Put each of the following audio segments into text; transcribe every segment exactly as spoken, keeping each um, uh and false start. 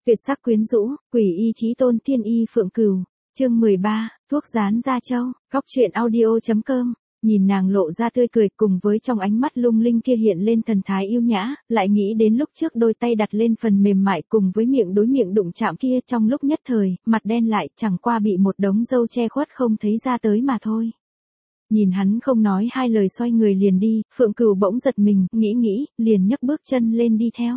Tuyệt sắc quyến rũ, quỷ y chí tôn thiên y phượng cừu, chương mười ba, thuốc dán da trâu, góc truyện audio chấm com. Nhìn nàng lộ ra tươi cười cùng với trong ánh mắt lung linh kia hiện lên thần thái yêu nhã, lại nghĩ đến lúc trước đôi tay đặt lên phần mềm mại cùng với miệng đối miệng đụng chạm kia trong lúc nhất thời, mặt đen lại chẳng qua bị một đống râu che khuất không thấy ra tới mà thôi. Nhìn hắn không nói hai lời xoay người liền đi, Phượng Cừu bỗng giật mình, nghĩ nghĩ, liền nhấc bước chân lên đi theo.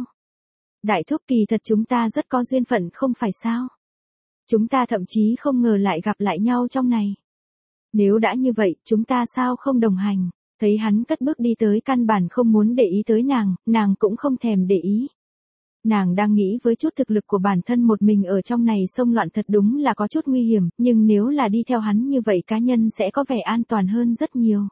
Đại thúc, kỳ thật chúng ta rất có duyên phận không phải sao? Chúng ta thậm chí không ngờ lại gặp lại nhau trong này. Nếu đã như vậy, chúng ta sao không đồng hành? Thấy hắn cất bước đi tới căn bản không muốn để ý tới nàng, nàng cũng không thèm để ý. Nàng đang nghĩ với chút thực lực của bản thân một mình ở trong này xông loạn thật đúng là có chút nguy hiểm, nhưng nếu là đi theo hắn như vậy cá nhân sẽ có vẻ an toàn hơn rất nhiều.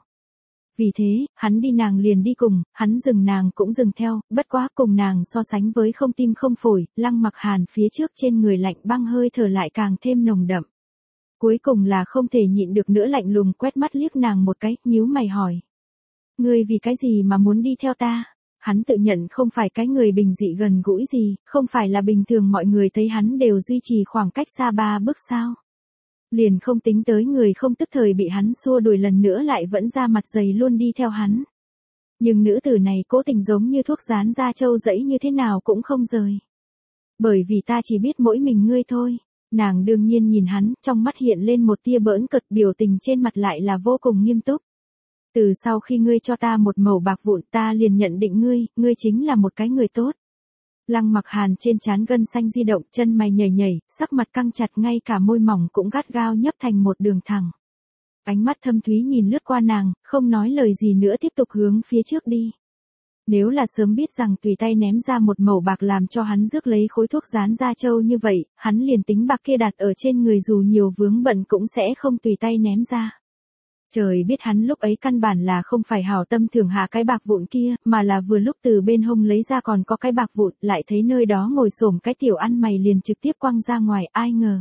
Vì thế, hắn đi nàng liền đi cùng, hắn dừng nàng cũng dừng theo, bất quá cùng nàng so sánh với không tim không phổi, Lăng Mặc Hàn phía trước trên người lạnh băng hơi thở lại càng thêm nồng đậm. Cuối cùng là không thể nhịn được nữa lạnh lùng quét mắt liếc nàng một cái, nhíu mày hỏi. Ngươi vì cái gì mà muốn đi theo ta? Hắn tự nhận không phải cái người bình dị gần gũi gì, không phải là bình thường mọi người thấy hắn đều duy trì khoảng cách xa ba bước sao. Liền không tính tới người không tức thời bị hắn xua đuổi lần nữa lại vẫn ra mặt dày luôn đi theo hắn. Nhưng nữ tử này cố tình giống như thuốc dán da trâu dẫy như thế nào cũng không rời. Bởi vì ta chỉ biết mỗi mình ngươi thôi. Nàng đương nhiên nhìn hắn, trong mắt hiện lên một tia bỡn cợt, biểu tình trên mặt lại là vô cùng nghiêm túc. Từ sau khi ngươi cho ta một mẩu bạc vụn ta liền nhận định ngươi, ngươi chính là một cái người tốt. Lăng Mặc Hàn trên trán gân xanh di động, chân mày nhảy nhảy, sắc mặt căng chặt, ngay cả môi mỏng cũng gắt gao nhấp thành một đường thẳng. Ánh mắt thâm thúy nhìn lướt qua nàng, không nói lời gì nữa tiếp tục hướng phía trước đi. Nếu là sớm biết rằng tùy tay ném ra một mẩu bạc làm cho hắn rước lấy khối thuốc dán da trâu như vậy, hắn liền tính bạc kia đặt ở trên người dù nhiều vướng bận cũng sẽ không tùy tay ném ra. Trời biết hắn lúc ấy căn bản là không phải hảo tâm thưởng hạ cái bạc vụn kia, mà là vừa lúc từ bên hông lấy ra còn có cái bạc vụn, lại thấy nơi đó ngồi xổm cái tiểu ăn mày liền trực tiếp quăng ra ngoài, ai ngờ.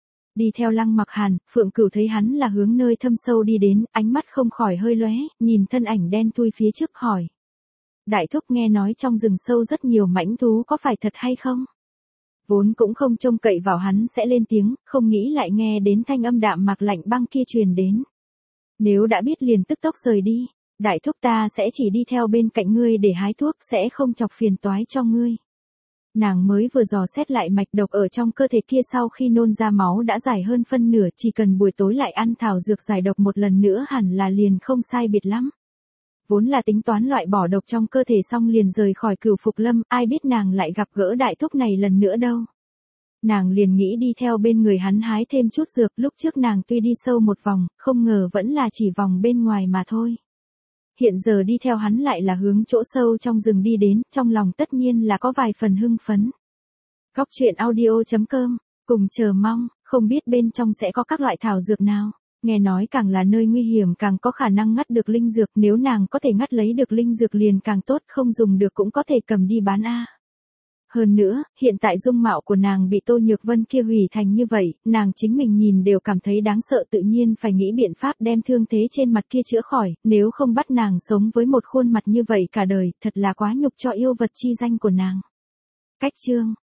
Đi theo Lăng Mặc Hàn, Phượng Cửu thấy hắn là hướng nơi thâm sâu đi đến, ánh mắt không khỏi hơi lóe, nhìn thân ảnh đen thui phía trước hỏi. Đại thúc, nghe nói trong rừng sâu rất nhiều mãnh thú, có phải thật hay không? Vốn cũng không trông cậy vào hắn sẽ lên tiếng, không nghĩ lại nghe đến thanh âm đạm mạc lạnh băng kia truyền đến. Nếu đã biết liền tức tốc rời đi, đại thúc, ta sẽ chỉ đi theo bên cạnh ngươi để hái thuốc, sẽ không chọc phiền toái cho ngươi. Nàng mới vừa dò xét lại mạch độc ở trong cơ thể kia, sau khi nôn ra máu đã giải hơn phân nửa, chỉ cần buổi tối lại ăn thảo dược giải độc một lần nữa hẳn là liền không sai biệt lắm. Vốn là tính toán loại bỏ độc trong cơ thể xong liền rời khỏi Cửu Phục Lâm, ai biết nàng lại gặp gỡ đại thúc này lần nữa đâu. Nàng liền nghĩ đi theo bên người hắn hái thêm chút dược, lúc trước nàng tuy đi sâu một vòng, không ngờ vẫn là chỉ vòng bên ngoài mà thôi. Hiện giờ đi theo hắn lại là hướng chỗ sâu trong rừng đi đến, trong lòng tất nhiên là có vài phần hưng phấn. Góc truyện audio chấm com, cùng chờ mong, không biết bên trong sẽ có các loại thảo dược nào. Nghe nói càng là nơi nguy hiểm càng có khả năng ngắt được linh dược, nếu nàng có thể ngắt lấy được linh dược liền càng tốt, không dùng được cũng có thể cầm đi bán a. Hơn nữa, hiện tại dung mạo của nàng bị Tô Nhược Vân kia hủy thành như vậy, nàng chính mình nhìn đều cảm thấy đáng sợ, tự nhiên phải nghĩ biện pháp đem thương thế trên mặt kia chữa khỏi, nếu không bắt nàng sống với một khuôn mặt như vậy cả đời, thật là quá nhục cho yêu vật chi danh của nàng. Cách chương